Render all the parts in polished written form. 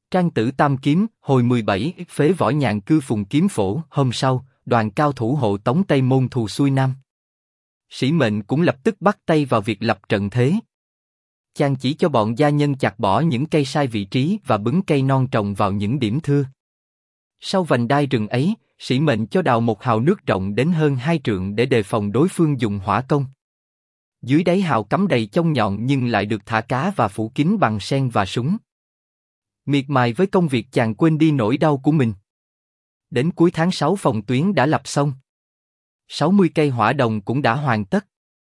Trang tử tam kiếm, hồi 17, phế võ nhạn cư phùng kiếm phổ. Hôm sau, đoàn cao thủ hộ tống Tây Môn Thù xuôi nam. Sĩ mệnh cũng lập tức bắt tay vào việc lập trận thế. Chàng chỉ cho bọn gia nhân chặt bỏ những cây sai vị trí và bứng cây non trồng vào những điểm thưa. Sau vành đai rừng ấy, sĩ mệnh cho đào một hào nước rộng đến hơn 2 trượng để đề phòng đối phương dùng hỏa công. Dưới đáy hào cắm đầy chông nhọn nhưng lại được thả cá và phủ kín bằng sen và súng. Miệt mài với công việc, chàng quên đi nỗi đau của mình. Đến cuối tháng 6 phòng tuyến đã lập xong. 60 cây hỏa đồng cũng đã hoàn tất.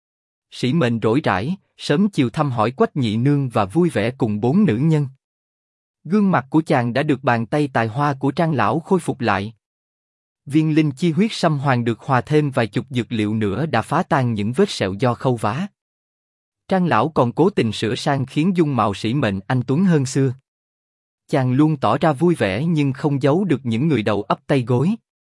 Sĩ mệnh rỗi rãi, sớm chiều thăm hỏi Quách nhị nương và vui vẻ cùng 4 nữ nhân. Gương mặt của chàng đã được bàn tay tài hoa của Trang lão khôi phục lại. Viên linh chi huyết sâm hoàng được hòa thêm vài chục dược liệu nữa đã phá tan những vết sẹo do khâu vá. Trang lão còn cố tình sửa sang khiến dung mạo sĩ mệnh anh tuấn hơn xưa. Chàng luôn tỏ ra vui vẻ nhưng không giấu được những người đầu ấp tay gối.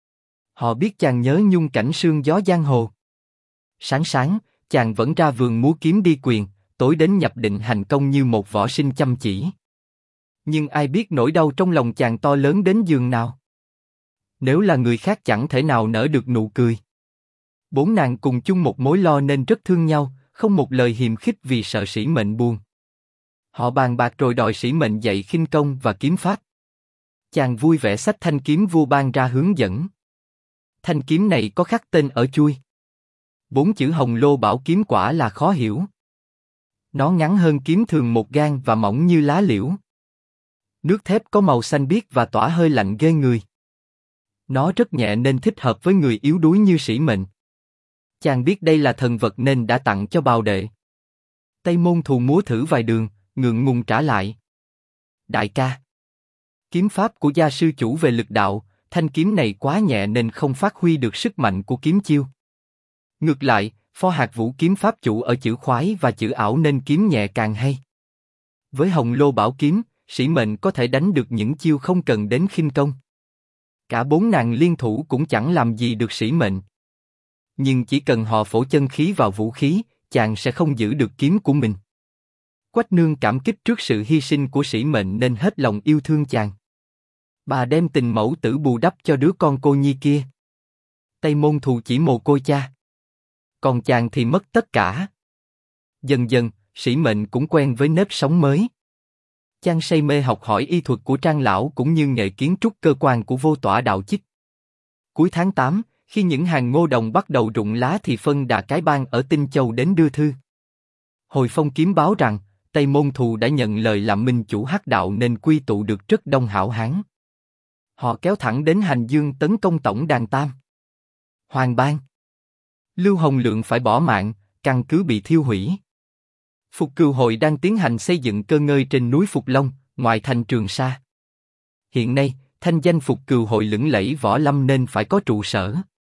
Họ biết chàng nhớ nhung cảnh sương gió giang hồ. Sáng sáng, chàng vẫn ra vườn múa kiếm đi quyền, tối đến nhập định hành công như một võ sinh chăm chỉ. Nhưng ai biết nỗi đau trong lòng chàng to lớn đến giường nào. Nếu là người khác chẳng thể nào nở được nụ cười. 4 nàng cùng chung một mối lo nên rất thương nhau, không một lời hiềm khích vì sợ sĩ mệnh buồn. Họ bàn bạc rồi đòi sĩ mệnh dạy khinh công và kiếm pháp. Chàng vui vẻ xách thanh kiếm vua ban ra hướng dẫn. Thanh kiếm này có khắc tên ở chuôi. 4 chữ Hồng Lô Bảo Kiếm quả là khó hiểu. Nó ngắn hơn kiếm thường 1 gang và mỏng như lá liễu. Nước thép có màu xanh biếc và tỏa hơi lạnh ghê người. Nó rất nhẹ nên thích hợp với người yếu đuối như sĩ mệnh. Chàng biết đây là thần vật nên đã tặng cho bào đệ. Tây Môn Thù múa thử vài đường, ngượng ngùng trả lại. Đại ca, kiếm pháp của gia sư chủ về lực đạo, thanh kiếm này quá nhẹ nên không phát huy được sức mạnh của kiếm chiêu. Ngược lại, Phó Hạc Vũ kiếm pháp chủ ở chữ khoái và chữ ảo nên kiếm nhẹ càng hay. Với Hồng Lô Bảo Kiếm, sĩ mệnh có thể đánh được những chiêu không cần đến khinh công. Cả 4 nàng liên thủ cũng chẳng làm gì được sĩ mệnh. Nhưng chỉ cần họ phổ chân khí vào vũ khí, chàng sẽ không giữ được kiếm của mình. Quách nương cảm kích trước sự hy sinh của sĩ mệnh nên hết lòng yêu thương chàng. Bà đem tình mẫu tử bù đắp cho đứa con cô nhi kia. Tây Môn Thù chỉ mồ côi cha. Còn chàng thì mất tất cả. Dần dần, sĩ mệnh cũng quen với nếp sống mới. Chàng say mê học hỏi y thuật của Trang lão cũng như nghệ kiến trúc cơ quan của Vô Tỏa Đạo Chích. Cuối tháng 8, khi những hàng ngô đồng bắt đầu rụng lá thì Phân Đà Cái Bang ở Tinh Châu đến đưa thư. Hồi Phong kiếm báo rằng, Tây Môn Thù đã nhận lời làm minh chủ Hắc Đạo nên quy tụ được rất đông hảo hán. Họ kéo thẳng đến Hành Dương tấn công tổng đàn Tam. Hoàng Bang. Lưu Hồng Lượng phải bỏ mạng, căn cứ bị thiêu hủy. Phục Cừu Hội đang tiến hành xây dựng cơ ngơi trên núi Phục Long, ngoại thành Trường Sa. Hiện nay, thanh danh Phục Cừu Hội lừng lẫy võ lâm nên phải có trụ sở.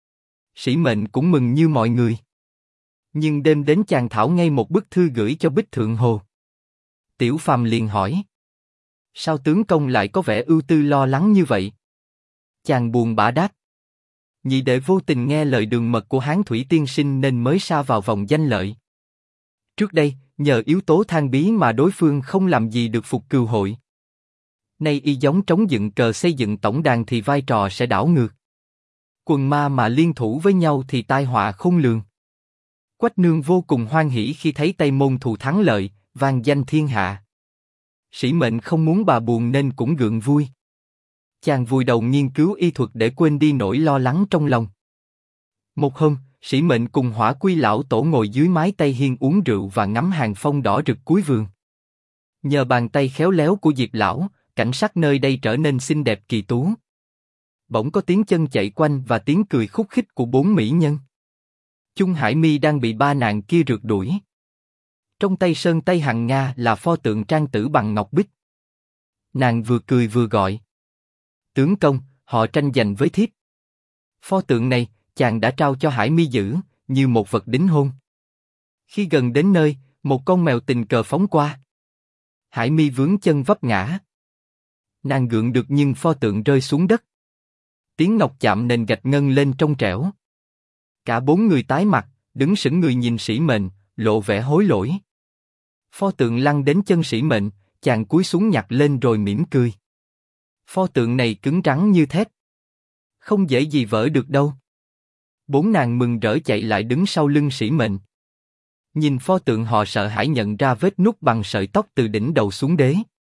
Sĩ mệnh cũng mừng như mọi người. Nhưng đêm đến chàng thảo ngay một bức thư gửi cho Bích Thượng Hồ. Tiểu Phàm liền hỏi: sao tướng công lại có vẻ ưu tư lo lắng như vậy? Chàng buồn bã đáp: nhị đệ vô tình nghe lời đường mật của Hán Thủy tiên sinh nên mới sa vào vòng danh lợi. Trước đây, nhờ yếu tố than bí mà đối phương không làm gì được Phục Cừu Hội. Nay y giống trống dựng cờ xây dựng tổng đàn thì vai trò sẽ đảo ngược. Quần ma mà liên thủ với nhau thì tai họa khôn lường. Quách nương vô cùng hoan hỉ khi thấy Tây Môn Thù thắng lợi, vang danh thiên hạ. Sĩ mệnh không muốn bà buồn nên cũng gượng vui. Chàng vùi đầu nghiên cứu y thuật để quên đi nỗi lo lắng trong lòng. Một hôm, sĩ mệnh cùng Hỏa Quy lão tổ ngồi dưới mái Tây Hiên uống rượu và ngắm hàng phong đỏ rực cuối vườn. Nhờ bàn tay khéo léo của Diệp lão, cảnh sắc nơi đây trở nên xinh đẹp kỳ tú. Bỗng có tiếng chân chạy quanh và tiếng cười khúc khích của 4 mỹ nhân. Chung Hải Mi đang bị 3 nàng kia rượt đuổi. Trong tay Sơn Tây Hằng Nga là pho tượng Trang Tử bằng ngọc bích. Nàng vừa cười vừa gọi: tướng công, họ tranh giành với thiếp. Pho tượng này, chàng đã trao cho Hải Mi giữ, như một vật đính hôn. Khi gần đến nơi, một con mèo tình cờ phóng qua. Hải Mi vướng chân vấp ngã. Nàng gượng được nhưng pho tượng rơi xuống đất. Tiếng ngọc chạm nền gạch ngân lên trong trẻo. Cả 4 người tái mặt, đứng sững người nhìn sĩ mệnh, lộ vẻ hối lỗi. Pho tượng lăn đến chân sĩ mệnh, chàng cúi xuống nhặt lên rồi mỉm cười. Pho tượng này cứng rắn như thép. Không dễ gì vỡ được đâu. Bốn nàng mừng rỡ chạy lại đứng sau lưng Sĩ Mệnh. Nhìn pho tượng họ sợ hãi nhận ra vết nút bằng sợi tóc từ đỉnh đầu xuống đế.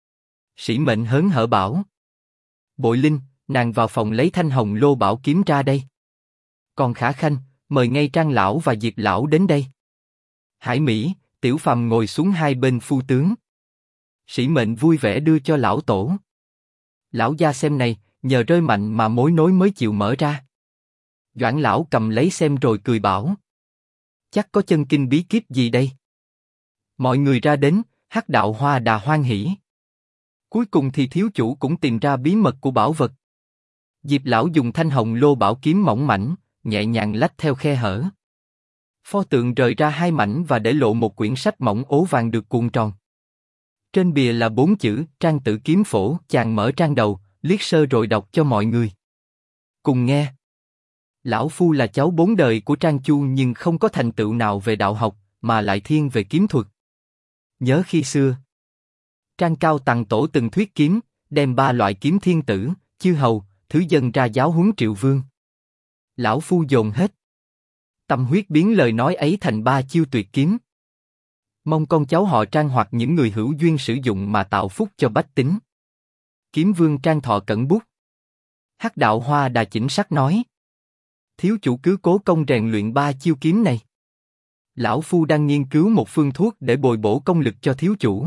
Sĩ Mệnh hớn hở bảo. Bội Linh, nàng vào phòng lấy thanh hồng lô bảo kiếm ra đây. Còn Khả Khanh, mời ngay Trang lão và Diệp lão đến đây. Hải Mỹ, Tiểu Phàm ngồi xuống hai bên phu tướng. Sĩ Mệnh vui vẻ đưa cho lão tổ. Lão gia xem này, nhờ rơi mạnh mà mối nối mới chịu mở ra. Doãn lão cầm lấy xem rồi cười bảo. Chắc có chân kinh bí kíp gì đây? Mọi người ra đến, Hắc Đạo Hoa Đà hoan hỉ. Cuối cùng thì thiếu chủ cũng tìm ra bí mật của bảo vật. Diệp lão dùng thanh hồng lô bảo kiếm mỏng mảnh, nhẹ nhàng lách theo khe hở. Pho tượng rời ra hai mảnh và để lộ một quyển sách mỏng ố vàng được cuộn tròn. Trên bìa là 4 chữ Trang Tử Kiếm Phổ. Chàng mở trang đầu, liếc sơ rồi đọc cho mọi người. Cùng nghe. Lão phu là cháu 4 đời của Trang Chu nhưng không có thành tựu nào về đạo học, mà lại thiên về kiếm thuật. Nhớ khi xưa, Trang Cao Tằng Tổ từng thuyết kiếm, đem 3 loại kiếm thiên tử, chư hầu, thứ dân ra giáo huấn Triệu Vương. Lão phu dồn hết tâm huyết biến lời nói ấy thành 3 chiêu tuyệt kiếm. Mong con cháu họ Trang hoặc những người hữu duyên sử dụng mà tạo phúc cho bách tính. Kiếm Vương Trang Thọ cẩn bút. Hắc Đạo Hoa Đà chỉnh sắc nói. Thiếu chủ cứ cố công rèn luyện 3 chiêu kiếm này. Lão phu đang nghiên cứu một phương thuốc để bồi bổ công lực cho thiếu chủ.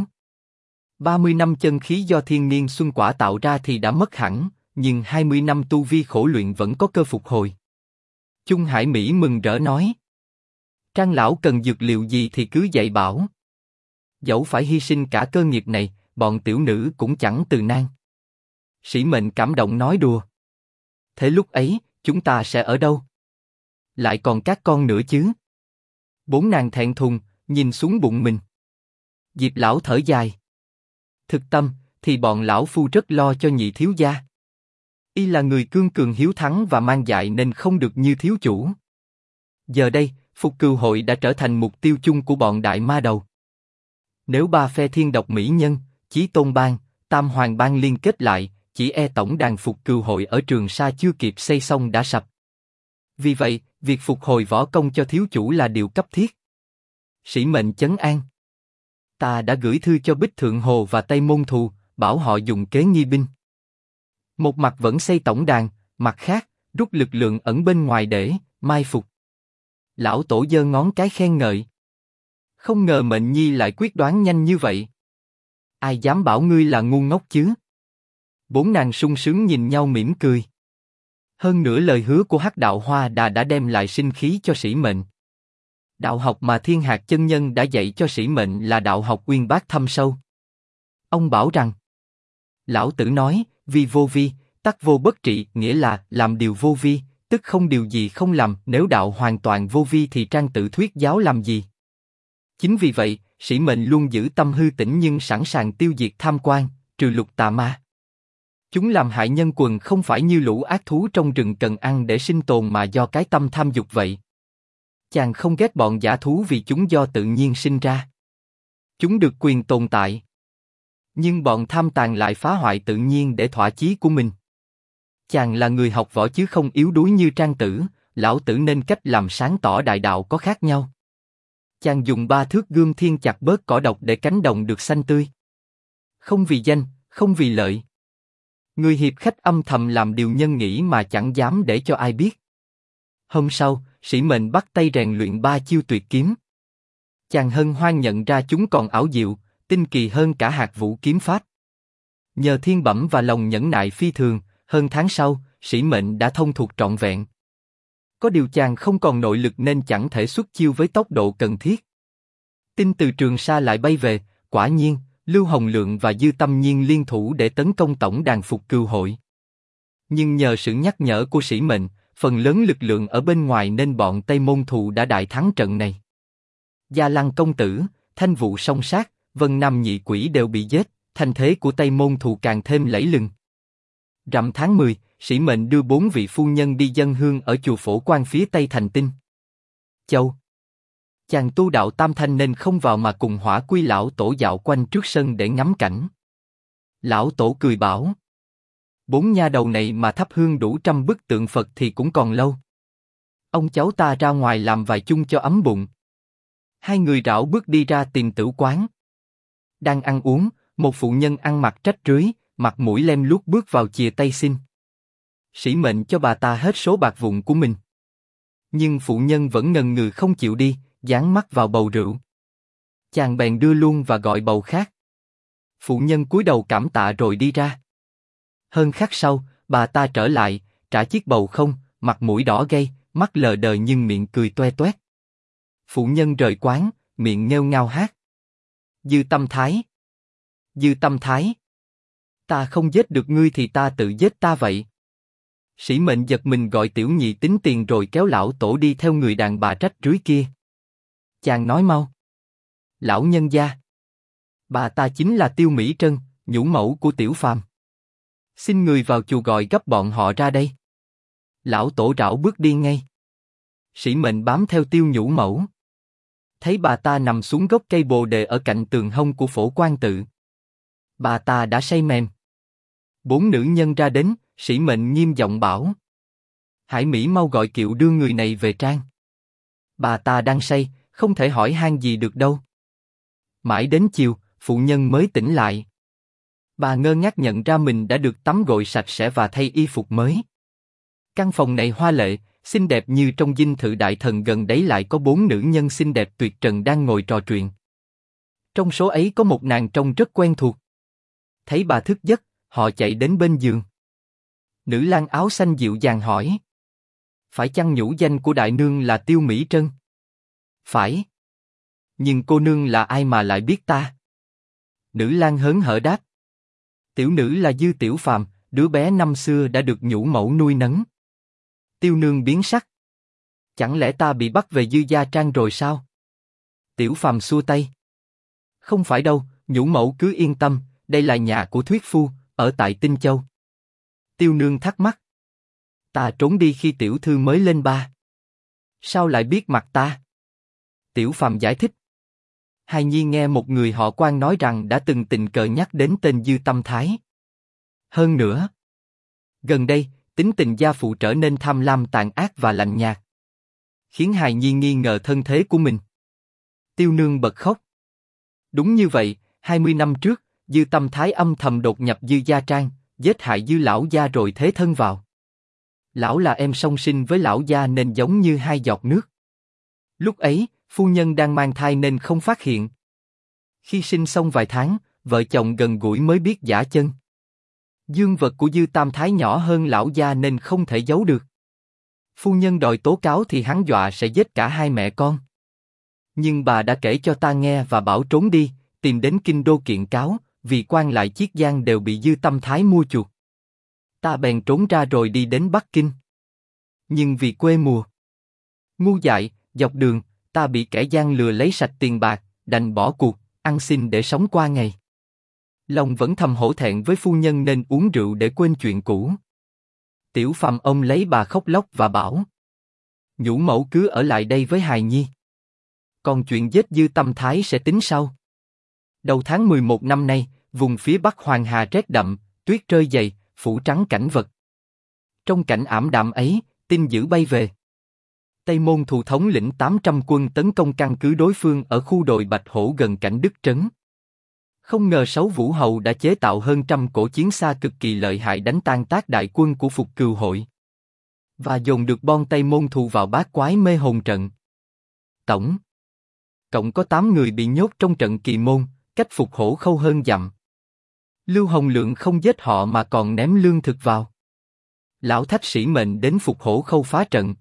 30 năm chân khí do thiên niên xuân quả tạo ra thì đã mất hẳn, nhưng 20 năm tu vi khổ luyện vẫn có cơ phục hồi. Chung Hải Mỹ mừng rỡ nói. Trang lão cần dược liệu gì thì cứ dạy bảo. Dẫu phải hy sinh cả cơ nghiệp này, bọn tiểu nữ cũng chẳng từ nan. Sĩ Mệnh cảm động nói đùa. Thế lúc ấy, chúng ta sẽ ở đâu? Lại còn các con nữa chứ? 4 nàng thẹn thùng, nhìn xuống bụng mình. Diệp lão thở dài. Thực tâm, thì bọn lão phu rất lo cho nhị thiếu gia. Y là người cương cường hiếu thắng và mang dạy nên không được như thiếu chủ. Giờ đây, Phục Cừu hội đã trở thành mục tiêu chung của bọn đại ma đầu. Nếu 3 phe thiên độc mỹ nhân, Chí Tôn bang, Tam Hoàng bang liên kết lại, chỉ e tổng đàn Phục Cừu hội ở Trường Sa chưa kịp xây xong đã sập. Vì vậy, việc phục hồi võ công cho thiếu chủ là điều cấp thiết. Sĩ Mệnh chấn an. Ta đã gửi thư cho Bích Thượng Hồ và Tây Môn Thù, bảo họ dùng kế nghi binh. Một mặt vẫn xây tổng đàn, mặt khác, rút lực lượng ẩn bên ngoài để mai phục. Lão tổ giơ ngón cái khen ngợi. Không ngờ Mệnh Nhi lại quyết đoán nhanh như vậy. Ai dám bảo ngươi là ngu ngốc chứ? 4 nàng sung sướng nhìn nhau mỉm cười. Hơn nữa lời hứa của Hắc Đạo Hoa Đà đã đem lại sinh khí cho Sĩ Mệnh. Đạo học mà Thiên Hạc chân nhân đã dạy cho Sĩ Mệnh là đạo học uyên bác thâm sâu. Ông bảo rằng, lão tử nói, vi vô vi, tắc vô bất trị, nghĩa là làm điều vô vi, tức không điều gì không làm. Nếu đạo hoàn toàn vô vi thì Trang Tử thuyết giáo làm gì? Chính vì vậy, Sĩ Mệnh luôn giữ tâm hư tĩnh nhưng sẵn sàng tiêu diệt tham quan, trừ lục tà ma. Chúng làm hại nhân quần không phải như lũ ác thú trong rừng cần ăn để sinh tồn mà do cái tâm tham dục vậy. Chàng không ghét bọn dã thú vì chúng do tự nhiên sinh ra. Chúng được quyền tồn tại. Nhưng bọn tham tàn lại phá hoại tự nhiên để thỏa chí của mình. Chàng là người học võ chứ không yếu đuối như Trang Tử, lão tử nên cách làm sáng tỏ đại đạo có khác nhau. Chàng dùng 3 thước gươm thiên chặt bớt cỏ độc để cánh đồng được xanh tươi. Không vì danh, không vì lợi. Người hiệp khách âm thầm làm điều nhân nghĩ mà chẳng dám để cho ai biết. Hôm sau, Sĩ Mệnh bắt tay rèn luyện 3 chiêu tuyệt kiếm. Chàng hân hoan nhận ra chúng còn ảo diệu, tinh kỳ hơn cả hạt vũ kiếm pháp. Nhờ thiên bẩm và lòng nhẫn nại phi thường, hơn tháng sau, Sĩ Mệnh đã thông thuộc trọn vẹn. Có điều chàng không còn nội lực nên chẳng thể xuất chiêu với tốc độ cần thiết. Tin từ Trường Sa lại bay về, quả nhiên, Lưu Hồng Lượng và Dư Tâm Nhiên liên thủ để tấn công tổng đàn Phục Cừu hội. Nhưng nhờ sự nhắc nhở của Sĩ Mệnh, phần lớn lực lượng ở bên ngoài nên bọn Tây Môn Thù đã đại thắng trận này. Gia Lăng công tử, Thanh Vụ song sát, Vân Nam nhị quỷ đều bị giết, thanh thế của Tây Môn Thù càng thêm lẫy lừng. Rằm tháng 10, Sĩ Mệnh đưa 4 vị phu nhân đi dâng hương ở chùa Phổ Quang phía tây thành Tinh Châu. Chàng tu đạo tam thanh nên không vào mà cùng Hỏa Quy lão tổ dạo quanh trước sân để ngắm cảnh. Lão tổ cười bảo: 4 nha đầu này mà thắp hương đủ 100 bức tượng Phật thì cũng còn lâu. Ông cháu ta ra ngoài làm vài chung cho ấm bụng. Hai người rảo bước đi ra tìm tửu quán. Đang ăn uống, một phụ nhân ăn mặc rách rưới, mặt mũi lem luốc bước vào chìa tay xin. Sĩ mệnh cho bà ta hết số bạc vụn của mình. Nhưng phụ nhân vẫn ngần ngừ không chịu đi, dán mắt vào bầu rượu. Chàng bèn đưa luôn và gọi bầu khác. Phụ nhân cúi đầu cảm tạ rồi đi ra. Hơn khắc sau, bà ta trở lại, trả chiếc bầu không, mặt mũi đỏ gay, mắt lờ đờ nhưng miệng cười toe toét. Phụ nhân rời quán, miệng nghêu ngao hát. Dư Tâm Thái, Dư Tâm Thái, ta không giết được ngươi thì ta tự giết ta vậy. Sĩ mệnh giật mình gọi tiểu nhị tính tiền rồi kéo lão tổ đi theo người đàn bà rách rưới kia. Chàng nói mau. Lão nhân gia, bà ta chính là Tiêu Mỹ Trân, nhũ mẫu của Tiểu Phàm. Xin người vào chùa gọi gấp bọn họ ra đây. Lão tổ rảo bước đi ngay. Sĩ mệnh bám theo Tiêu nhũ mẫu. Thấy bà ta nằm xuống gốc cây bồ đề ở cạnh tường hông của Phổ Quang tự. Bà ta đã say mềm. 4 nữ nhân ra đến, sĩ mệnh nghiêm giọng bảo. Hải Mỹ mau gọi kiệu đưa người này về trang. Bà ta đang say, không thể hỏi han gì được đâu. Mãi đến chiều, phụ nhân mới tỉnh lại. Bà ngơ ngác nhận ra mình đã được tắm gội sạch sẽ và thay y phục mới. Căn phòng này hoa lệ, xinh đẹp như trong dinh thự đại thần, gần đấy lại có 4 nữ nhân xinh đẹp tuyệt trần đang ngồi trò chuyện. Trong số ấy có một nàng trông rất quen thuộc. Thấy bà thức giấc, họ chạy đến bên giường. Nữ lang áo xanh dịu dàng hỏi. Phải chăng nhũ danh của đại nương là Tiêu Mỹ Trân? Phải. Nhưng cô nương là ai mà lại biết ta? Nữ lang hớn hở đáp. Tiểu nữ là Dư Tiểu Phàm, đứa bé năm xưa đã được nhũ mẫu nuôi nấng. Tiêu nương biến sắc. Chẳng lẽ ta bị bắt về Dư gia trang rồi sao? Tiểu Phàm xua tay. Không phải đâu, nhũ mẫu cứ yên tâm, đây là nhà của Thuyết Phu, ở tại Tinh Châu. Tiêu nương thắc mắc. Ta trốn đi khi tiểu thư mới lên 3. Sao lại biết mặt ta? Tiểu Phàm giải thích. Hài nhi nghe một người họ Quan nói rằng đã từng tình cờ nhắc đến tên Dư Tâm Thái. Hơn nữa, gần đây, tính tình gia phụ trở nên tham lam tàn ác và lạnh nhạt, khiến hài nhi nghi ngờ thân thế của mình. Tiêu nương bật khóc. Đúng như vậy, 20 năm trước, Dư Tâm Thái âm thầm đột nhập Dư gia trang, giết hại Dư lão gia rồi thế thân vào. Lão là em song sinh với lão gia nên giống như hai giọt nước. Lúc ấy, phu nhân đang mang thai nên không phát hiện. Khi sinh xong vài tháng, vợ chồng gần gũi mới biết giả chân. Dương vật của Dư Tam Thái nhỏ hơn lão gia nên không thể giấu được. Phu nhân đòi tố cáo thì hắn dọa sẽ giết cả hai mẹ con. Nhưng bà đã kể cho ta nghe và bảo trốn đi, tìm đến kinh đô kiện cáo, vì quan lại Chiết Giang đều bị Dư Tâm Thái mua chuộc. Ta bèn trốn ra rồi đi đến Bắc Kinh. Nhưng vì quê mùa ngu dại, dọc đường, ta bị kẻ gian lừa lấy sạch tiền bạc, đành bỏ cuộc, ăn xin để sống qua ngày. Lòng vẫn thầm hổ thẹn với phu nhân nên uống rượu để quên chuyện cũ. Tiểu Phàm ông lấy bà khóc lóc và bảo. Nhũ mẫu cứ ở lại đây với hài nhi. Còn chuyện giết Dư Tâm Thái sẽ tính sau. Đầu tháng 11 năm nay, vùng phía Bắc Hoàng Hà rét đậm, tuyết rơi dày, phủ trắng cảnh vật. Trong cảnh ảm đạm ấy, tin dữ bay về. Tây Môn Thù thống lĩnh 800 quân tấn công căn cứ đối phương ở khu đồi Bạch Hổ gần cảnh Đức Trấn. Không ngờ Sáu Vũ Hầu đã chế tạo hơn 100 cổ chiến xa cực kỳ lợi hại đánh tan tác đại quân của Phục Cừu Hội và dồn được bon Tây Môn Thù vào bát quái mê hồn trận. Tổng cộng có 8 người bị nhốt trong trận kỳ môn, cách Phục Hổ Khâu hơn dặm. Lưu Hồng Lượng không giết họ mà còn ném lương thực vào. Lão Thách Sĩ mệnh đến Phục Hổ Khâu phá trận.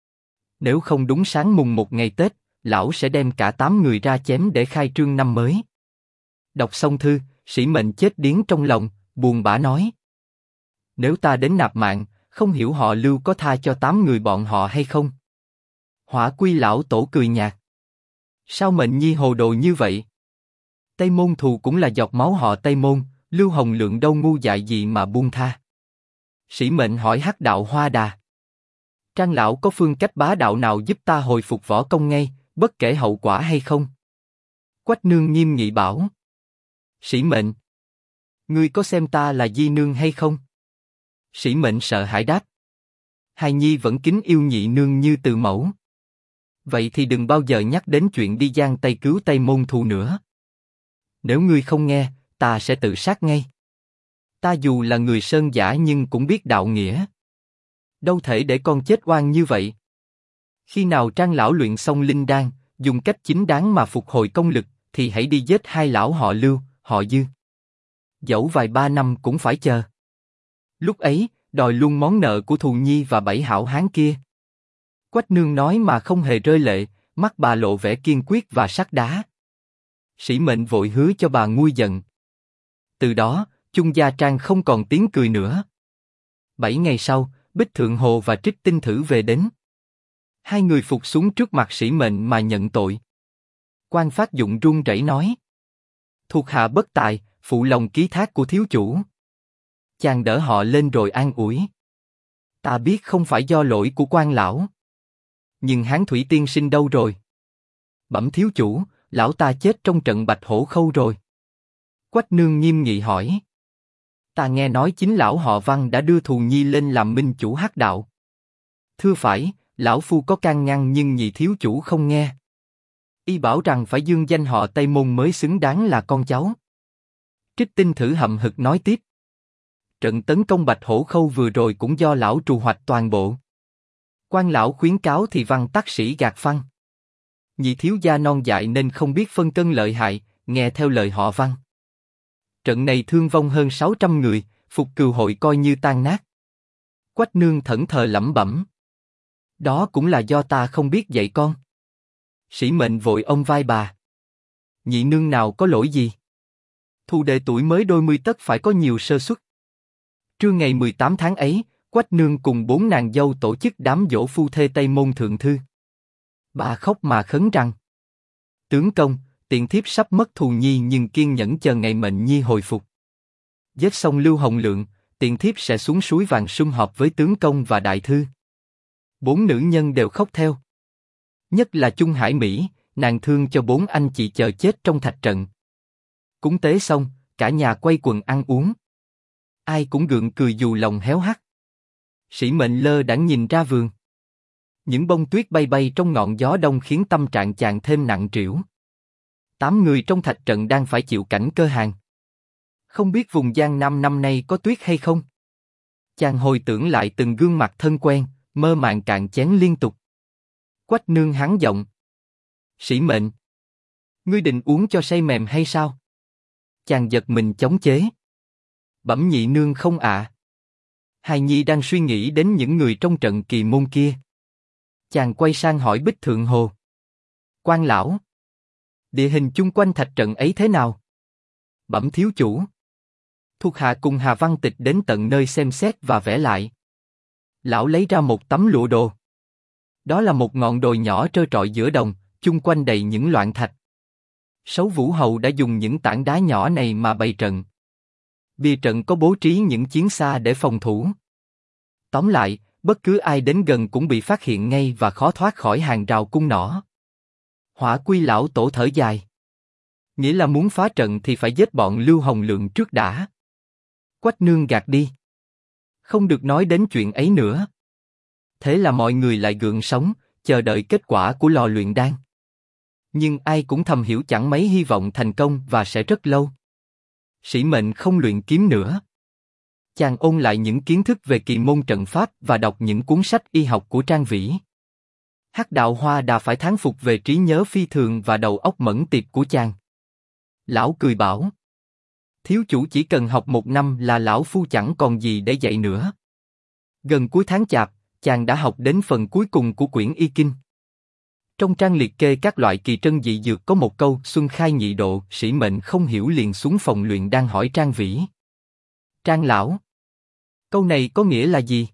Nếu không đúng sáng mùng 1 ngày Tết, lão sẽ đem cả 8 người ra chém để khai trương năm mới. Đọc xong thư, Sĩ mệnh chết điếng trong lòng, buồn bã nói. Nếu ta đến nạp mạng, không hiểu họ Lưu có tha cho 8 người bọn họ hay không? Hỏa Quy lão tổ cười nhạt. Sao mệnh nhi hồ đồ như vậy? Tây Môn Thù cũng là giọt máu họ Tây Môn, Lưu Hồng Lượng đâu ngu dại gì mà buông tha. Sĩ mệnh hỏi Hắc đạo Hoa Đà. Trang lão có phương cách bá đạo nào giúp ta hồi phục võ công ngay, bất kể hậu quả hay không? Quách nương nghiêm nghị bảo. Sĩ mệnh, ngươi có xem ta là di nương hay không? Sĩ Mệnh sợ hãi đáp. Hài nhi vẫn kính yêu nhị nương như từ mẫu. Vậy thì đừng bao giờ nhắc đến chuyện đi giang tay cứu Tây Môn Thù nữa. Nếu ngươi không nghe, ta sẽ tự sát ngay. Ta dù là người Sơn giả nhưng cũng biết đạo nghĩa. Đâu thể để con chết oan như vậy. Khi nào Trang lão luyện xong linh đan, dùng cách chính đáng mà phục hồi công lực, thì hãy đi giết hai lão họ Lưu, họ Dư. Dẫu vài ba năm cũng phải chờ. Lúc ấy, đòi luôn món nợ của Thù Nhi và bảy hảo hán kia. Quách nương nói mà không hề rơi lệ, mắt bà lộ vẻ kiên quyết và sắt đá. Sĩ Mệnh vội hứa cho bà nguôi giận. Từ đó, Chung Gia Trang không còn tiếng cười nữa. 7 ngày sau, Bích Thượng Hồ và Trích Tinh Thử về đến. Hai người phục xuống trước mặt Sĩ Mệnh mà nhận tội. Quan Phát Dụng run rẩy nói: thuộc hạ bất tài, phụ lòng ký thác của thiếu chủ. Chàng đỡ họ lên rồi an ủi: ta biết không phải do lỗi của Quan lão. Nhưng Hán Thủy tiên sinh đâu rồi? Bẩm thiếu chủ, lão ta chết trong trận Bạch Hổ Khâu rồi. Quách nương nghiêm nghị hỏi: ta nghe nói chính lão họ Văn đã đưa Thù Nhi lên làm minh chủ hắc đạo. Thưa phải, lão phu có can ngăn nhưng nhị thiếu chủ không nghe. Y bảo rằng phải dương danh họ Tây Môn mới xứng đáng là con cháu. Trích Tinh Thử hậm hực nói tiếp: trận tấn công Bạch Hổ Khâu vừa rồi cũng do lão trù hoạch toàn bộ. Quan lão khuyến cáo thì Văn tác sĩ gạt phăng. Nhị thiếu gia non dại nên không biết phân cân lợi hại, nghe theo lời họ Văn. Trận này thương vong hơn 600 người, Phục Cừu hội coi như tan nát. Quách nương thẫn thờ lẩm bẩm: đó cũng là do ta không biết dạy con. Sĩ Mệnh vội ôm vai bà: nhị nương nào có lỗi gì? Thù đệ tuổi mới đôi mươi tất phải có nhiều sơ suất. Trưa ngày 18 tháng ấy, Quách nương cùng 4 nàng dâu tổ chức đám giỗ phu thê Tây Môn thượng thư. Bà khóc mà khấn rằng: tướng công, tiện thiếp sắp mất Thù Nhi nhưng kiên nhẫn chờ ngày mệnh nhi hồi phục. Giết xong Lưu Hồng Lượng, tiện thiếp sẽ xuống suối vàng sum họp với tướng công và đại thư. 4 nữ nhân đều khóc theo. Nhất là Chung Hải Mỹ, nàng thương cho 4 anh chị chờ chết trong thạch trận. Cúng tế xong, cả nhà quay quần ăn uống. Ai cũng gượng cười dù lòng héo hắt. Sĩ Mệnh lơ đãng nhìn ra vườn. Những bông tuyết bay bay trong ngọn gió đông khiến tâm trạng chàng thêm nặng trĩu. 8 người trong thạch trận đang phải chịu cảnh cơ hàn. Không biết vùng Giang Nam năm nay có tuyết hay không? Chàng hồi tưởng lại từng gương mặt thân quen, mơ màng cạn chén liên tục. Quách nương hắn giọng: Sĩ Mệnh, ngươi định uống cho say mềm hay sao? Chàng giật mình chống chế: bẩm nhị nương không ạ. Hài nhi đang suy nghĩ đến những người trong trận Kỳ Môn kia. Chàng quay sang hỏi Bích Thượng Hồ: Quan lão, địa hình chung quanh thạch trận ấy thế nào? Bẩm thiếu chủ, thuộc hạ cùng Hà Văn Tịch đến tận nơi xem xét và vẽ lại. Lão lấy ra một tấm lụa đồ. Đó là một ngọn đồi nhỏ trơ trọi giữa đồng, chung quanh đầy những loạn thạch. Sấu Vũ Hầu đã dùng những tảng đá nhỏ này mà bày trận. Bia trận có bố trí những chiến xa để phòng thủ. Tóm lại, bất cứ ai đến gần cũng bị phát hiện ngay và khó thoát khỏi hàng rào cung nỏ. Hỏa Quy lão tổ thở dài: nghĩa là muốn phá trận thì phải giết bọn Lưu Hồng Lượng trước đã. Quách nương gạt đi: không được nói đến chuyện ấy nữa. Thế là mọi người lại gượng sống, chờ đợi kết quả của lò luyện đan. Nhưng ai cũng thầm hiểu chẳng mấy hy vọng thành công và sẽ rất lâu. Sĩ Mệnh không luyện kiếm nữa. Chàng ôn lại những kiến thức về kỳ môn trận pháp và đọc những cuốn sách y học của Trang Vĩ. Hắc đạo Hoa Đà phải thán phục về trí nhớ phi thường và đầu óc mẫn tiệp của chàng. Lão cười bảo: thiếu chủ chỉ cần học 1 năm là lão phu chẳng còn gì để dạy nữa. Gần cuối tháng Chạp, chàng đã học đến phần cuối cùng của quyển Y Kinh. Trong trang liệt kê các loại kỳ trân dị dược có một câu Xuân khai nhị độ. Sĩ Mệnh không hiểu liền xuống phòng luyện đang hỏi Trang Vĩ: Trang lão, câu này có nghĩa là gì?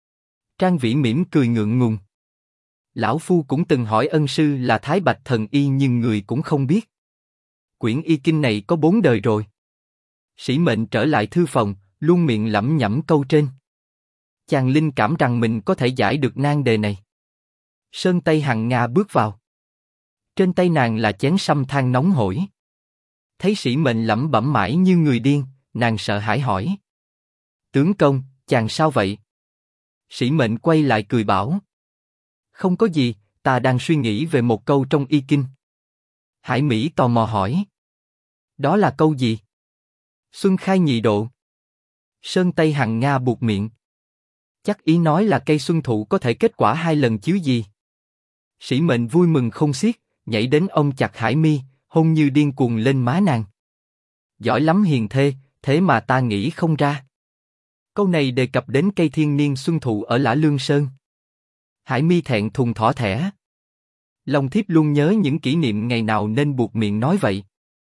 Trang Vĩ mỉm cười ngượng ngùng: lão phu cũng từng hỏi ân sư là Thái Bạch Thần Y nhưng người cũng không biết. Quyển Y Kinh này có 4 đời rồi. Sĩ Mệnh trở lại thư phòng, luôn miệng lẩm nhẩm câu trên. Chàng linh cảm rằng mình có thể giải được nan đề này. Sơn Tây Hằng Nga bước vào. Trên tay nàng là chén sâm than nóng hổi. Thấy Sĩ Mệnh lẩm bẩm mãi như người điên, nàng sợ hãi hỏi: tướng công, chàng sao vậy? Sĩ Mệnh quay lại cười bảo. Không có gì, ta đang suy nghĩ về một câu trong Y Kinh. Hải Mỹ tò mò hỏi. Đó là câu gì? Xuân khai nhị độ. Sơn Tây Hằng Nga buột miệng. Chắc ý nói là cây xuân thụ có thể kết quả 2 lần chứ gì. Sĩ Mệnh vui mừng không xiết, nhảy đến ôm chặt Hải Mi, hôn như điên cuồng lên má nàng. Giỏi lắm hiền thê, thế mà ta nghĩ không ra. Câu này đề cập đến cây thiên niên xuân thụ ở Lã Lương Sơn. Hải Mi thẹn thùng thỏ thẻ. Lòng thiếp luôn nhớ những kỷ niệm ngày nào nên buộc miệng nói vậy.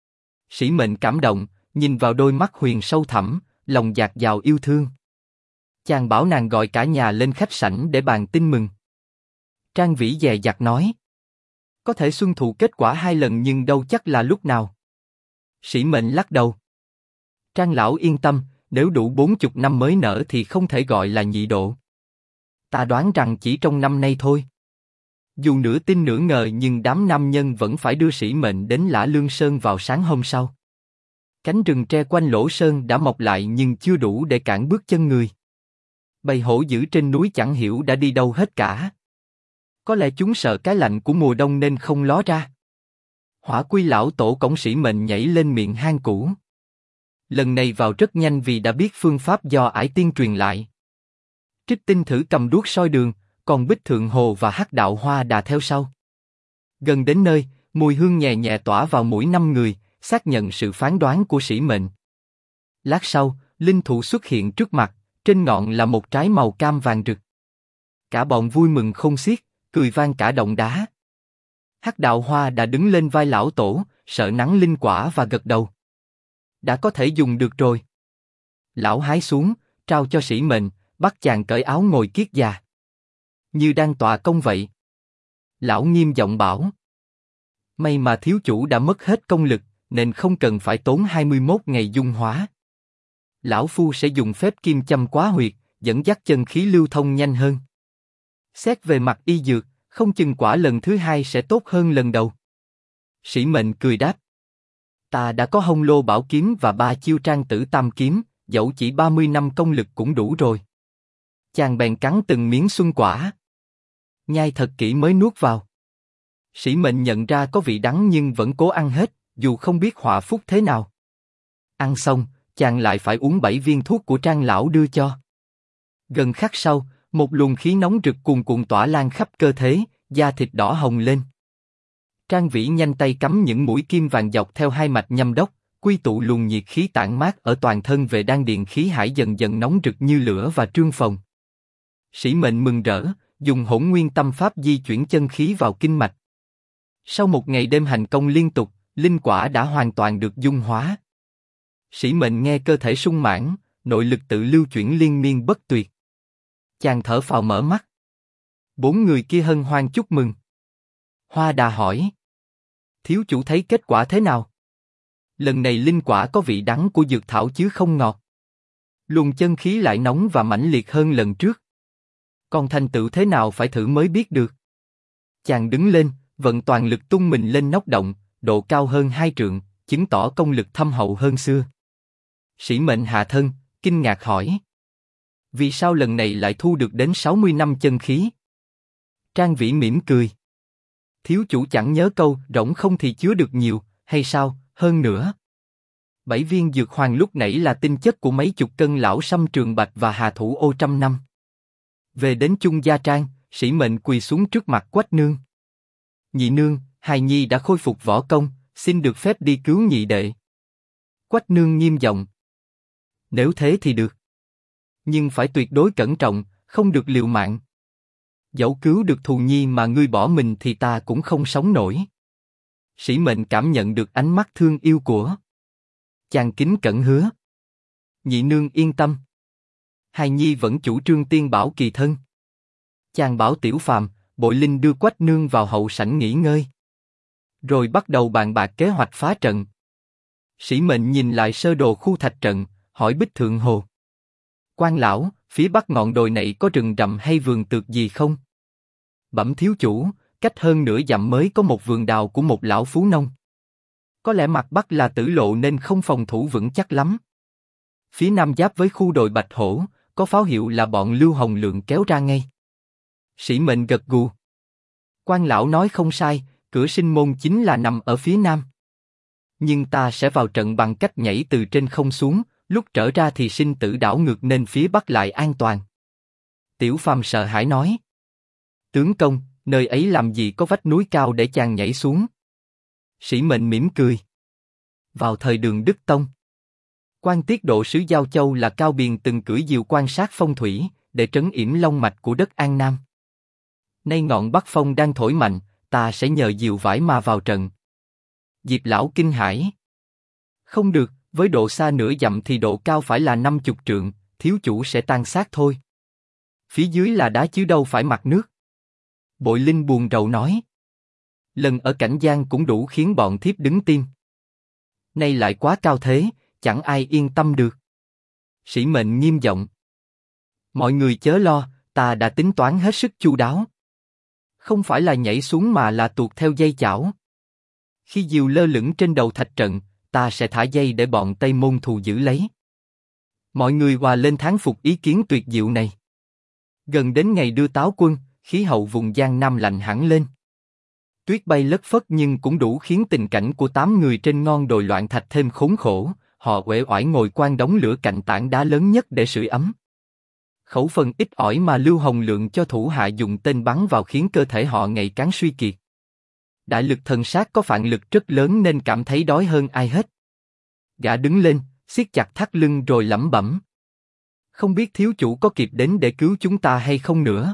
Sĩ Mệnh cảm động, nhìn vào đôi mắt huyền sâu thẳm, lòng dạt dào yêu thương. Chàng bảo nàng gọi cả nhà lên khách sảnh để bàn tin mừng. Trang Vĩ dè dặt nói. Có thể xuân thụ kết quả 2 lần nhưng đâu chắc là lúc nào. Sĩ Mệnh lắc đầu. Trang lão yên tâm, nếu đủ 40 năm mới nở thì không thể gọi là nhị độ. Ta đoán rằng chỉ trong năm nay thôi. Dù nửa tin nửa ngờ nhưng đám nam nhân vẫn phải đưa Sĩ Mệnh đến Lã Lương Sơn vào sáng hôm sau. Cánh rừng tre quanh Lỗ Sơn đã mọc lại nhưng chưa đủ để cản bước chân người. Bầy hổ dữ trên núi chẳng hiểu đã đi đâu hết cả. Có lẽ chúng sợ cái lạnh của mùa đông nên không ló ra. Hỏa Quy lão tổ cổng Sĩ Mệnh nhảy lên miệng hang cũ. Lần này vào rất nhanh vì đã biết phương pháp do Ải Tiên truyền lại. Trích Tinh thử cầm đuốc soi đường, còn Bích Thượng Hồ và Hắc Đạo Hoa Đà theo sau. Gần đến nơi, mùi hương nhẹ nhẹ tỏa vào mũi 5 người, xác nhận sự phán đoán của Sĩ Mệnh. Lát sau, linh thụ xuất hiện trước mặt, trên ngọn là một trái màu cam vàng rực. Cả bọn vui mừng không xiết, cười vang cả động đá. Hắc Đạo Hoa đã đứng lên vai lão tổ, sợ nắng linh quả và gật đầu. Đã có thể dùng được rồi. Lão hái xuống, trao cho Sĩ Mệnh, bắt chàng cởi áo ngồi kiết già. Như đang tọa công vậy. Lão nghiêm giọng bảo. May mà thiếu chủ đã mất hết công lực, nên không cần phải tốn 21 ngày dung hóa. Lão phu sẽ dùng phép kim châm quá huyệt, dẫn dắt chân khí lưu thông nhanh hơn. Xét về mặt y dược, không chừng quả lần thứ 2 sẽ tốt hơn lần đầu. Sĩ Mệnh cười đáp. Ta đã có Hông Lô Bảo Kiếm và 3 chiêu Trang Tử Tam Kiếm, dẫu chỉ 30 năm công lực cũng đủ rồi. Chàng bèn cắn từng miếng xuân quả. Nhai thật kỹ mới nuốt vào. Sĩ Mệnh nhận ra có vị đắng nhưng vẫn cố ăn hết, dù không biết họa phúc thế nào. Ăn xong, chàng lại phải uống 7 viên thuốc của Trang lão đưa cho. Gần khắc sau, một luồng khí nóng rực cuồn cuộn tỏa lan khắp cơ thể, da thịt đỏ hồng lên. Trang Vĩ nhanh tay cắm những mũi kim vàng dọc theo 2 mạch nhâm đốc, quy tụ luồng nhiệt khí tản mát ở toàn thân về đan điền khí hải dần dần nóng rực như lửa và trương phồng. Sĩ Mệnh mừng rỡ, dùng Hỗn Nguyên Tâm Pháp di chuyển chân khí vào kinh mạch. Sau một ngày đêm hành công liên tục, linh quả đã hoàn toàn được dung hóa. Sĩ Mệnh nghe cơ thể sung mãn, nội lực tự lưu chuyển liên miên bất tuyệt. Chàng thở phào mở mắt. 4 người kia hân hoan chúc mừng. Hoa Đà hỏi. Thiếu chủ thấy kết quả thế nào? Lần này linh quả có vị đắng của dược thảo chứ không ngọt. Luồng chân khí lại nóng và mãnh liệt hơn lần trước. Còn thành tựu thế nào phải thử mới biết được. Chàng đứng lên, vận toàn lực tung mình lên nóc động, độ cao hơn 2 trượng, chứng tỏ công lực thâm hậu hơn xưa. Sĩ Mệnh hạ thân, kinh ngạc hỏi. Vì sao lần này lại thu được đến 60 năm chân khí? Trang Vĩ mỉm cười. Thiếu chủ chẳng nhớ câu rỗng không thì chứa được nhiều, hay sao, hơn nữa. 7 viên dược hoàng lúc nãy là tinh chất của mấy chục cân lão sâm trường bạch và hà thủ ô trăm năm. Về đến Chung Gia Trang, Sĩ Mệnh quỳ xuống trước mặt Quách Nương. Nhị nương, hài nhi đã khôi phục võ công, xin được phép đi cứu nhị đệ. Quách Nương nghiêm giọng. Nếu thế thì được. Nhưng phải tuyệt đối cẩn trọng, không được liều mạng. Dẫu cứu được thù nhi mà ngươi bỏ mình thì ta cũng không sống nổi. Sĩ Mệnh cảm nhận được ánh mắt thương yêu của chàng, kính cẩn hứa. Nhị nương yên tâm. Hài nhi vẫn chủ trương tiên bảo kỳ thân. Chàng bảo Tiểu Phàm, Bội Linh đưa Quách Nương vào hậu sảnh nghỉ ngơi. Rồi bắt đầu bàn bạc kế hoạch phá trận. Sĩ Mệnh nhìn lại sơ đồ khu thạch trận, hỏi Bích Thượng Hồ. Quan lão, phía bắc ngọn đồi này có rừng rậm hay vườn tược gì không? Bẩm thiếu chủ, cách hơn nửa dặm mới có một vườn đào của một lão phú nông. Có lẽ mặt bắc là tử lộ nên không phòng thủ vững chắc lắm. Phía nam giáp với khu đồi Bạch Hổ, có pháo hiệu là bọn Lưu Hồng Lượng kéo ra ngay. Sĩ Mệnh gật gù. Quan lão nói không sai, cửa sinh môn chính là nằm ở phía nam. Nhưng ta sẽ vào trận bằng cách nhảy từ trên không xuống, lúc trở ra thì sinh tử đảo ngược nên phía bắc lại an toàn. Tiểu Phàm sợ hãi nói. Tướng công, nơi ấy làm gì có vách núi cao để chàng nhảy xuống? Sĩ Mệnh mỉm cười. Vào thời Đường Đức Tông, Quan Tiết Độ sứ Giao Châu là Cao Biền từng cưỡi diều quan sát phong thủy, để trấn yểm long mạch của đất An Nam. Nay ngọn Bắc Phong đang thổi mạnh, ta sẽ nhờ diều vải mà vào trận. Diệp lão kinh hãi. Không được, với độ xa nửa dặm thì độ cao phải là 50 trượng, thiếu chủ sẽ tan xác thôi. Phía dưới là đá chứ đâu phải mặt nước. Bội Linh buồn rầu nói. Lần ở Cảnh Giang cũng đủ khiến bọn thiếp đứng tim. Nay lại quá cao thế, chẳng ai yên tâm được. Sĩ Mệnh nghiêm giọng. Mọi người chớ lo, ta đã tính toán hết sức chu đáo. Không phải là nhảy xuống mà là tuột theo dây chảo. Khi diều lơ lửng trên đầu thạch trận, ta sẽ thả dây để bọn Tây Môn Thù giữ lấy. Mọi người hòa lên thán phục ý kiến tuyệt diệu này. Gần đến ngày đưa táo quân, khí hậu vùng Giang Nam lạnh hẳn lên. Tuyết bay lất phất nhưng cũng đủ khiến tình cảnh của 8 người trên ngon đồi loạn thạch thêm khốn khổ. Họ uể oải ngồi quan đống lửa cạnh tảng đá lớn nhất để sưởi ấm. Khẩu phần ít ỏi mà Lưu Hồng Lượng cho thủ hạ dùng tên bắn vào khiến cơ thể họ ngày càng suy kiệt. Đại lực thần sát có phản lực rất lớn nên cảm thấy đói hơn ai hết. Gã đứng lên, siết chặt thắt lưng rồi lẩm bẩm. Không biết thiếu chủ có kịp đến để cứu chúng ta hay không nữa.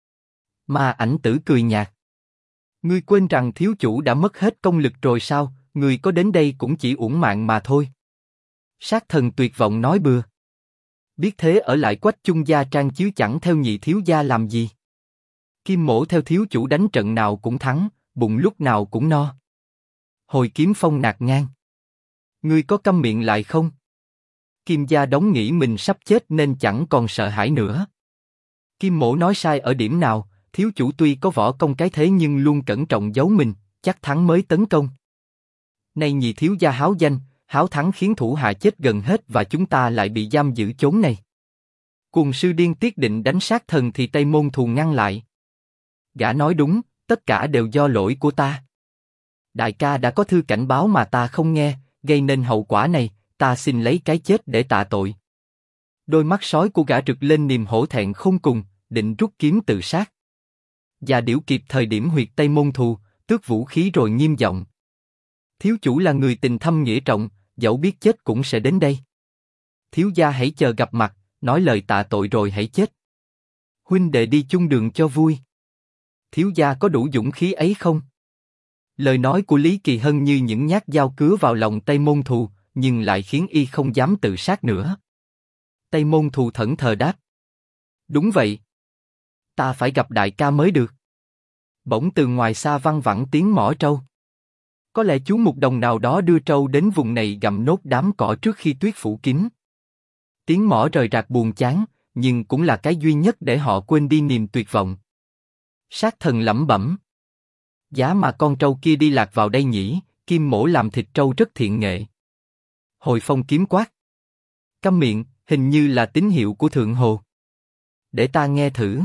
Ma Ảnh Tử cười nhạt. Ngươi quên rằng thiếu chủ đã mất hết công lực rồi sao, ngươi có đến đây cũng chỉ uổng mạng mà thôi. Sát Thần tuyệt vọng nói bừa. Biết thế ở lại Quách Chung gia trang chứ chẳng theo nhị thiếu gia làm gì. Kim Mỗ theo thiếu chủ đánh trận nào cũng thắng, bụng lúc nào cũng no. Hồi Kiếm Phong nạt ngang. Ngươi có câm miệng lại không? Kim gia đống nghĩ mình sắp chết nên chẳng còn sợ hãi nữa. Kim Mỗ nói sai ở điểm nào? Thiếu chủ tuy có võ công cái thế nhưng luôn cẩn trọng giấu mình, chắc thắng mới tấn công. Nay nhị thiếu gia háo danh, háo thắng khiến thủ hạ chết gần hết và chúng ta lại bị giam giữ chốn này. Cuồng sư điên tiết định đánh Sát Thần thì Tây Môn Thù ngăn lại. Gã nói đúng, tất cả đều do lỗi của ta. Đại ca đã có thư cảnh báo mà ta không nghe, gây nên hậu quả này, ta xin lấy cái chết để tạ tội. Đôi mắt sói của gã rực lên niềm hổ thẹn khôn cùng, định rút kiếm tự sát. Già Điểu kịp thời điểm huyệt Tây Môn Thù, tước vũ khí rồi nghiêm giọng. Thiếu chủ là người tình thâm nghĩa trọng, dẫu biết chết cũng sẽ đến đây. Thiếu gia hãy chờ gặp mặt, nói lời tạ tội rồi hãy chết. Huynh đệ đi chung đường cho vui. Thiếu gia có đủ dũng khí ấy không? Lời nói của Lý Kỳ Hân như những nhát dao cứa vào lòng Tây Môn Thù, nhưng lại khiến y không dám tự sát nữa. Tây Môn Thù thẫn thờ đáp. Đúng vậy. Ta phải gặp đại ca mới được. Bỗng từ ngoài xa văng vẳng tiếng mõ trâu. Có lẽ chú mục đồng nào đó đưa trâu đến vùng này gặm nốt đám cỏ trước khi tuyết phủ kín. Tiếng mõ rời rạc buồn chán, nhưng cũng là cái duy nhất để họ quên đi niềm tuyệt vọng. Sát Thần lẩm bẩm. Giá mà con trâu kia đi lạc vào đây nhỉ, Kim Mỗ làm thịt trâu rất thiện nghệ. Hồi Phong kiếm quát. Câm miệng, hình như là tín hiệu của Thượng Hồ. Để ta nghe thử.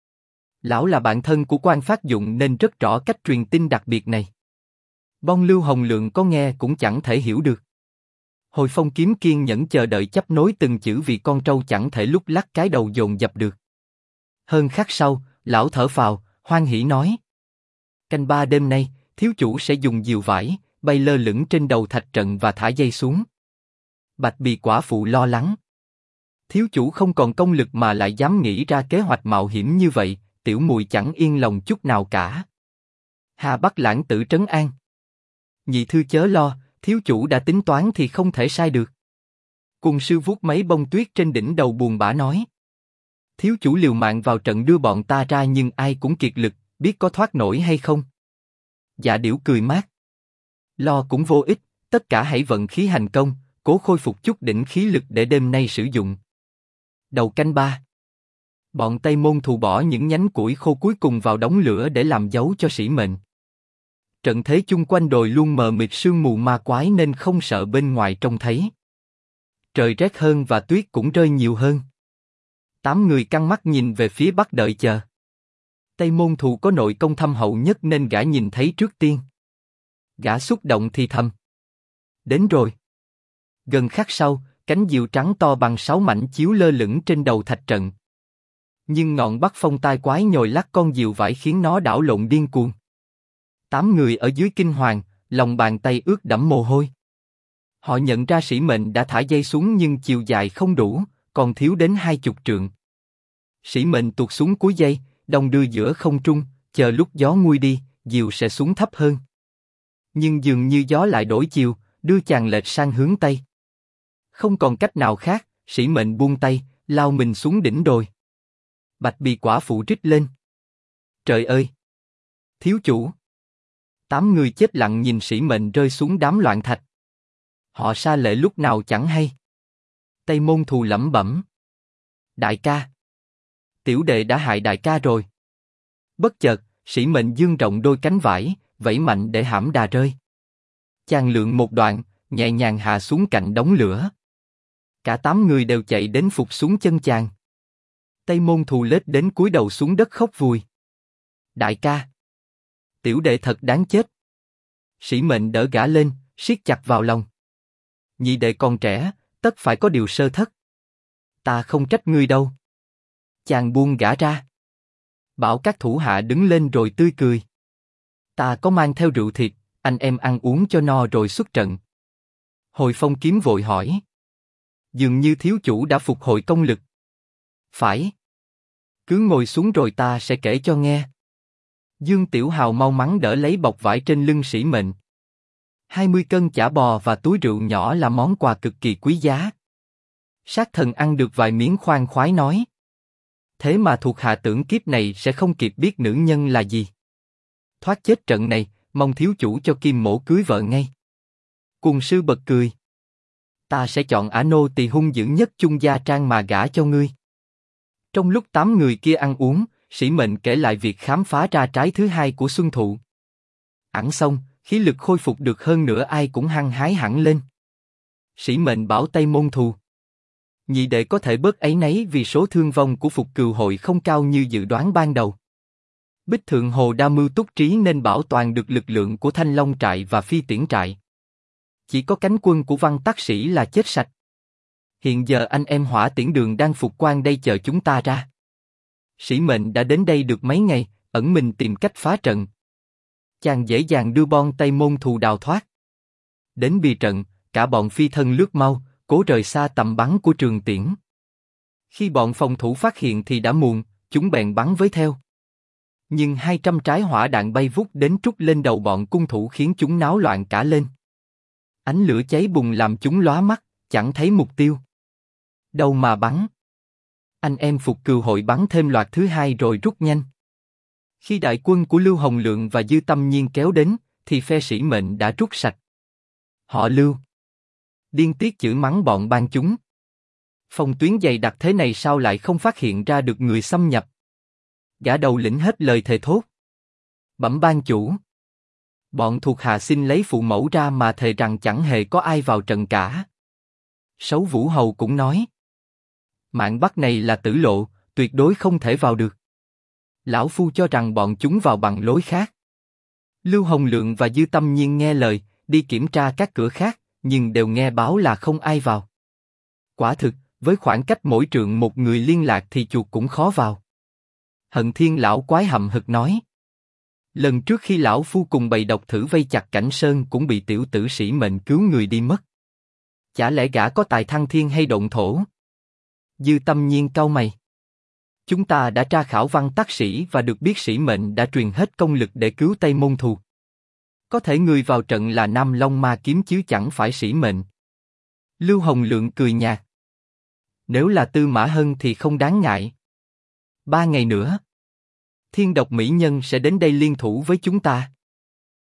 Lão là bạn thân của Quan Phát Dụng nên rất rõ cách truyền tin đặc biệt này. Bong Lưu Hồng Lượng có nghe cũng chẳng thể hiểu được. Hồi Phong kiếm kiên nhẫn chờ đợi chấp nối từng chữ vì con trâu chẳng thể lúc lắc cái đầu dồn dập được. Hơn khắc sau, lão thở phào, hoan hỉ nói. Canh 3 đêm nay, thiếu chủ sẽ dùng diều vải, bay lơ lửng trên đầu thạch trận và thả dây xuống. Bạch Bì quả phụ lo lắng. Thiếu chủ không còn công lực mà lại dám nghĩ ra kế hoạch mạo hiểm như vậy, tiểu mùi chẳng yên lòng chút nào cả. Hà Bắc Lãng Tử trấn an. Nhị thư chớ lo, thiếu chủ đã tính toán thì không thể sai được. Cùng sư vuốt mấy bông tuyết trên đỉnh đầu buồn bã nói. Thiếu chủ liều mạng vào trận đưa bọn ta ra nhưng ai cũng kiệt lực, biết có thoát nổi hay không? Dạ Điểu cười mát. Lo cũng vô ích, tất cả hãy vận khí hành công, cố khôi phục chút đỉnh khí lực để đêm nay sử dụng. Đầu canh 3. Bọn Tây Môn Thù bỏ những nhánh củi khô cuối cùng vào đống lửa để làm dấu cho sĩ mệnh. Trận thế chung quanh đồi luôn mờ mịt sương mù ma quái nên không sợ bên ngoài trông thấy. Trời rét hơn và tuyết cũng rơi nhiều hơn. 8 người căng mắt nhìn về phía bắc đợi chờ. Tây Môn Thù có nội công thâm hậu nhất nên gã nhìn thấy trước tiên. Gã xúc động thì thầm. Đến rồi. Gần khắc sau, cánh diều trắng to bằng 6 mảnh chiếu lơ lửng trên đầu thạch trận. Nhưng ngọn Bắc Phong tai quái nhồi lắc con diều vải khiến nó đảo lộn điên cuồng. 8 người ở dưới kinh hoàng, lòng bàn tay ướt đẫm mồ hôi. Họ nhận ra Sĩ Mệnh đã thả dây xuống nhưng chiều dài không đủ, còn thiếu đến 20 trượng. Sĩ Mệnh tuột xuống cuối dây, đong đưa giữa không trung, chờ lúc gió nguôi đi, diều sẽ xuống thấp hơn. Nhưng dường như gió lại đổi chiều, đưa chàng lệch sang hướng tây. Không còn cách nào khác, Sĩ Mệnh buông tay, lao mình xuống đỉnh đồi. Bạch Bì quả phụ rít lên. Trời ơi! Thiếu chủ! 8 người chết lặng nhìn Sĩ Mệnh rơi xuống đám loạn thạch. Họ sa lệ lúc nào chẳng hay. Tây Môn Thù lẩm bẩm. Đại ca! Tiểu đệ đã hại đại ca rồi. Bất chợt, Sĩ Mệnh dương rộng đôi cánh vải, vẫy mạnh để hãm đà rơi. Chàng lượn một đoạn, nhẹ nhàng hạ xuống cạnh đống lửa. Cả 8 người đều chạy đến phục xuống chân chàng. Tây Môn Thù lết đến cúi đầu xuống đất khóc vùi. Đại ca! Tiểu đệ thật đáng chết. Sĩ Mệnh đỡ gã lên, siết chặt vào lòng. Nhị đệ còn trẻ, tất phải có điều sơ thất. Ta không trách ngươi đâu. Chàng buông gã ra. Bảo các thủ hạ đứng lên rồi tươi cười. Ta có mang theo rượu thịt, anh em ăn uống cho no rồi xuất trận. Hồi Phong Kiếm vội hỏi. Dường như thiếu chủ đã phục hồi công lực. Phải. Cứ ngồi xuống rồi ta sẽ kể cho nghe. Dương Tiểu Hào mau mắn đỡ lấy bọc vải trên lưng Sĩ Mệnh. 20 cân chả bò và túi rượu nhỏ là món quà cực kỳ quý giá. Sát Thần ăn được vài miếng khoan khoái nói. Thế mà thuộc hạ tưởng kiếp này sẽ không kịp biết nữ nhân là gì. Thoát chết trận này, mong thiếu chủ cho Kim Mỗ cưới vợ ngay. Cùng sư bật cười. Ta sẽ chọn ả nô tỳ hung dữ nhất Chung Gia Trang mà gả cho ngươi. Trong lúc 8 người kia ăn uống, Sĩ Mệnh kể lại việc khám phá ra trái thứ hai của Xuân Thụ. Ẵn xong, khí lực khôi phục được hơn nữa ai cũng hăng hái hẳn lên. Sĩ Mệnh bảo Tây Môn Thù. Nhị đệ có thể bớt áy náy vì số thương vong của Phục Cừu hội không cao như dự đoán ban đầu. Bích Thượng Hồ đa mưu túc trí nên bảo toàn được lực lượng của Thanh Long trại và Phi Tiễn trại. Chỉ có cánh quân của Văn Tắc Sĩ là chết sạch. Hiện giờ anh em Hỏa Tiễn Đường đang phục quan đây chờ chúng ta ra. Sĩ Mệnh đã đến đây được mấy ngày, ẩn mình tìm cách phá trận. Chàng dễ dàng đưa bon Tây Môn Thù đào thoát. Đến bì trận, cả bọn phi thân lướt mau, cố rời xa tầm bắn của Trường Tiễn. Khi bọn phòng thủ phát hiện thì đã muộn, chúng bèn bắn với theo. Nhưng 200 trái hỏa đạn bay vút đến trút lên đầu bọn cung thủ khiến chúng náo loạn cả lên. Ánh lửa cháy bùng làm chúng lóa mắt, chẳng thấy mục tiêu. Đâu mà bắn. Anh em Phục Cừu hội bắn thêm loạt thứ hai rồi rút nhanh. Khi đại quân của Lưu Hồng Lượng và Dư Tâm Nhiên kéo đến, thì phe Sĩ Mệnh đã rút sạch. Họ Lưu điên tiết chửi mắng bọn ban chúng. Phòng tuyến dày đặc thế này sao lại không phát hiện ra được người xâm nhập? Gã đầu lĩnh hết lời thề thốt. Bẩm ban chủ. Bọn thuộc hạ xin lấy phụ mẫu ra mà thề rằng chẳng hề có ai vào trận cả. Sấu Vũ Hầu cũng nói. Mạn Bắc này là tử lộ, tuyệt đối không thể vào được. Lão Phu cho rằng bọn chúng vào bằng lối khác. Lưu Hồng Lượng và Dư Tâm Nhiên nghe lời, đi kiểm tra các cửa khác, nhưng đều nghe báo là không ai vào. Quả thực, với khoảng cách mỗi trượng một người liên lạc thì chuột cũng khó vào. Hận Thiên lão quái hậm hực nói. Lần trước khi lão Phu cùng bầy độc thử vây chặt Cảnh Sơn cũng bị tiểu tử Sĩ Mệnh cứu người đi mất. Chả lẽ gã có tài thăng thiên hay động thổ? Dư Tâm Nhiên cau mày. Chúng ta đã tra khảo Văn Tắc Sĩ và được biết Sĩ Mệnh đã truyền hết công lực để cứu Tây Môn Thù. Có thể người vào trận là Nam Long Ma Kiếm chứ chẳng phải Sĩ Mệnh. Lưu Hồng Lượng cười nhạt. Nếu là Tư Mã Hân thì không đáng ngại. 3 ngày nữa, Thiên Độc Mỹ Nhân sẽ đến đây liên thủ với chúng ta.